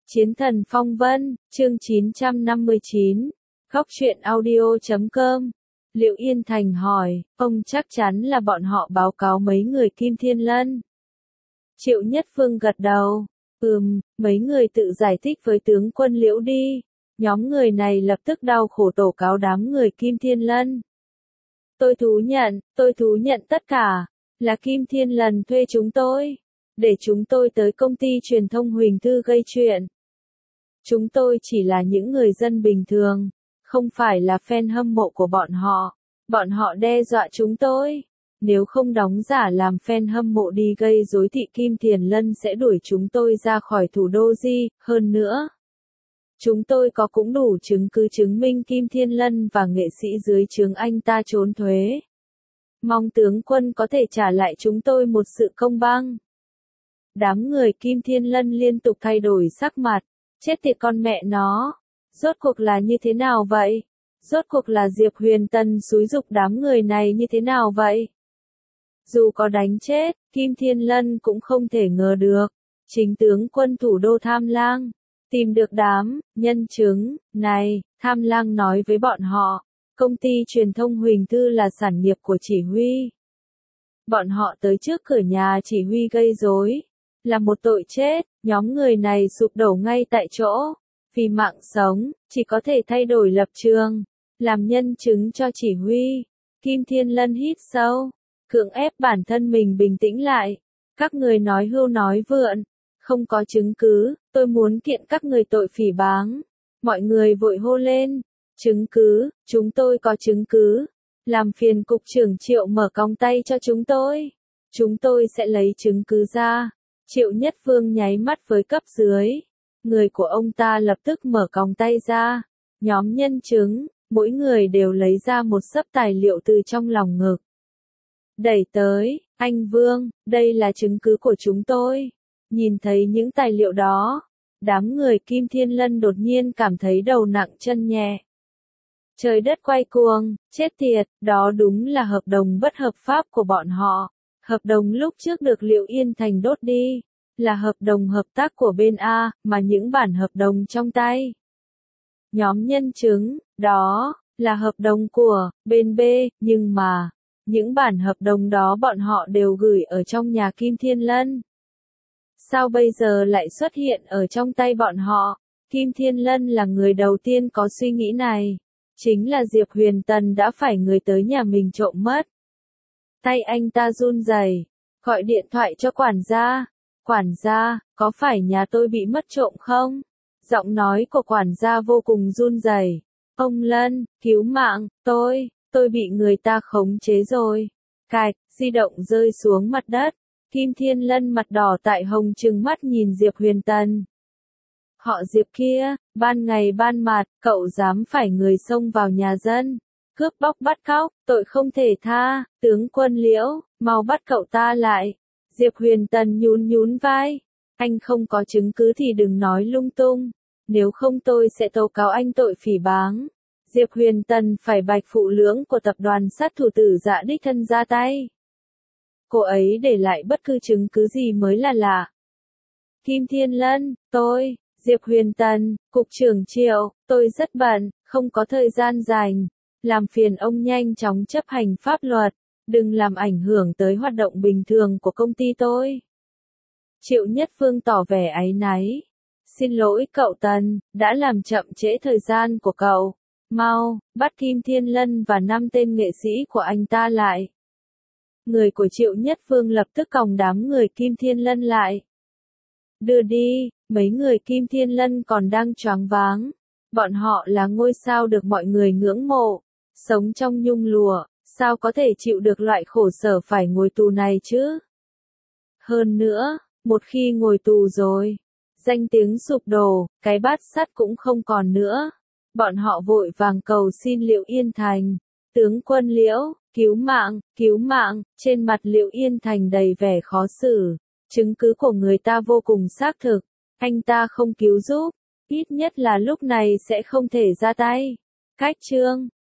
Chiến thần phong vân, chương 959, Góc truyện audio.com. Liệu Yên Thành hỏi, ông chắc chắn là bọn họ báo cáo mấy người Kim Thiên Lân? Triệu Nhất Phương gật đầu, mấy người tự giải thích với tướng quân Liễu đi. Nhóm người này lập tức đau khổ tố cáo đám người Kim Thiên Lân. Tôi thú nhận tất cả, là Kim Thiên Lân thuê chúng tôi, để chúng tôi tới công ty truyền thông Huỳnh Thư gây chuyện. Chúng tôi chỉ là những người dân bình thường, không phải là fan hâm mộ của bọn họ. Bọn họ đe dọa chúng tôi, nếu không đóng giả làm fan hâm mộ đi gây rối thì Kim Thiên Lân sẽ đuổi chúng tôi ra khỏi thủ đô Di. Hơn nữa, chúng tôi có cũng đủ chứng cứ chứng minh Kim Thiên Lân và nghệ sĩ dưới trướng anh ta trốn thuế. Mong tướng quân có thể trả lại chúng tôi một sự công bằng. Đám người Kim Thiên Lân liên tục thay đổi sắc mặt. Chết tiệt con mẹ nó, rốt cuộc là như thế nào vậy? Rốt cuộc là Diệp Huyền Tần xúi giục đám người này như thế nào vậy? Dù có đánh chết, Kim Thiên Lân cũng không thể ngờ được. Chính tướng quân thủ đô Tham Lang tìm được đám nhân chứng này. Tham Lang nói với bọn họ, công ty truyền thông Huỳnh Thư là sản nghiệp của chỉ huy. Bọn họ tới trước cửa nhà chỉ huy gây rối, là một tội chết. Nhóm người này sụp đổ ngay tại chỗ, vì mạng sống, chỉ có thể thay đổi lập trường, làm nhân chứng cho chỉ huy. Kim Thiên Lân hít sâu, cưỡng ép bản thân mình bình tĩnh lại. Các người nói hưu nói vượn, không có chứng cứ, tôi muốn kiện các người tội phỉ báng. Mọi người vội hô lên, chứng cứ, chúng tôi có chứng cứ. Làm phiền cục trưởng Triệu mở còng tay cho chúng tôi sẽ lấy chứng cứ ra. Triệu Nhất Phương nháy mắt với cấp dưới. Người của ông ta lập tức mở còng tay ra. Nhóm nhân chứng, mỗi người đều lấy ra một xấp tài liệu từ trong lòng ngực. Đẩy tới, anh Vương, đây là chứng cứ của chúng tôi. Nhìn thấy những tài liệu đó, đám người Kim Thiên Lân đột nhiên cảm thấy đầu nặng chân nhẹ. Trời đất quay cuồng, chết tiệt, đó đúng là hợp đồng bất hợp pháp của bọn họ. Hợp đồng lúc trước được Liệu Yên Thành đốt đi, là hợp đồng hợp tác của bên A, mà những bản hợp đồng trong tay. Nhóm nhân chứng, đó, là hợp đồng của bên B, nhưng mà, những bản hợp đồng đó bọn họ đều gửi ở trong nhà Kim Thiên Lân. Sao bây giờ lại xuất hiện ở trong tay bọn họ? Kim Thiên Lân là người đầu tiên có suy nghĩ này. Chính là Diệp Huyền Tần đã phải người tới nhà mình trộm mất. Tay anh ta run rẩy, gọi điện thoại cho quản gia. Quản gia, có phải nhà tôi bị mất trộm không? Giọng nói của quản gia vô cùng run rẩy. Ông Lân, cứu mạng, tôi bị người ta khống chế rồi. Cạch, di động rơi xuống mặt đất. Kim Thiên Lân mặt đỏ tại hồng trừng mắt nhìn Diệp Huyền Tần. Họ Diệp kia, ban ngày ban mặt, cậu dám phải người xông vào nhà dân. Cướp bóc bắt cóc, tội không thể tha. Tướng quân Liễu, mau bắt cậu ta lại. Diệp Huyền Tần nhún vai. Anh không có chứng cứ thì đừng nói lung tung. Nếu không tôi sẽ tố cáo anh tội phỉ báng. Diệp Huyền Tần phải bạch phụ lưỡng của tập đoàn sát thủ Tử Dạ đích thân ra tay. Cô ấy để lại bất cứ chứng cứ gì mới là lạ. Kim Thiên Lân, Diệp Huyền Tần, cục trưởng Triệu, tôi rất bận, không có thời gian dành. Làm phiền ông nhanh chóng chấp hành pháp luật, đừng làm ảnh hưởng tới hoạt động bình thường của công ty tôi. Triệu Nhất Phương tỏ vẻ áy náy. Xin lỗi cậu Tần, đã làm chậm trễ thời gian của cậu. Mau, bắt Kim Thiên Lân và 5 tên nghệ sĩ của anh ta lại. Người của Triệu Nhất Phương lập tức còng đám người Kim Thiên Lân lại. Đưa đi, mấy người Kim Thiên Lân còn đang choáng váng. Bọn họ là ngôi sao được mọi người ngưỡng mộ. Sống trong nhung lụa, sao có thể chịu được loại khổ sở phải ngồi tù này chứ? Hơn nữa, một khi ngồi tù rồi, danh tiếng sụp đổ, cái bát sắt cũng không còn nữa. Bọn họ vội vàng cầu xin Liệu Yên Thành. Tướng quân Liễu, cứu mạng, trên mặt Liệu Yên Thành đầy vẻ khó xử. Chứng cứ của người ta vô cùng xác thực, anh ta không cứu giúp, ít nhất là lúc này sẽ không thể ra tay. Cách chương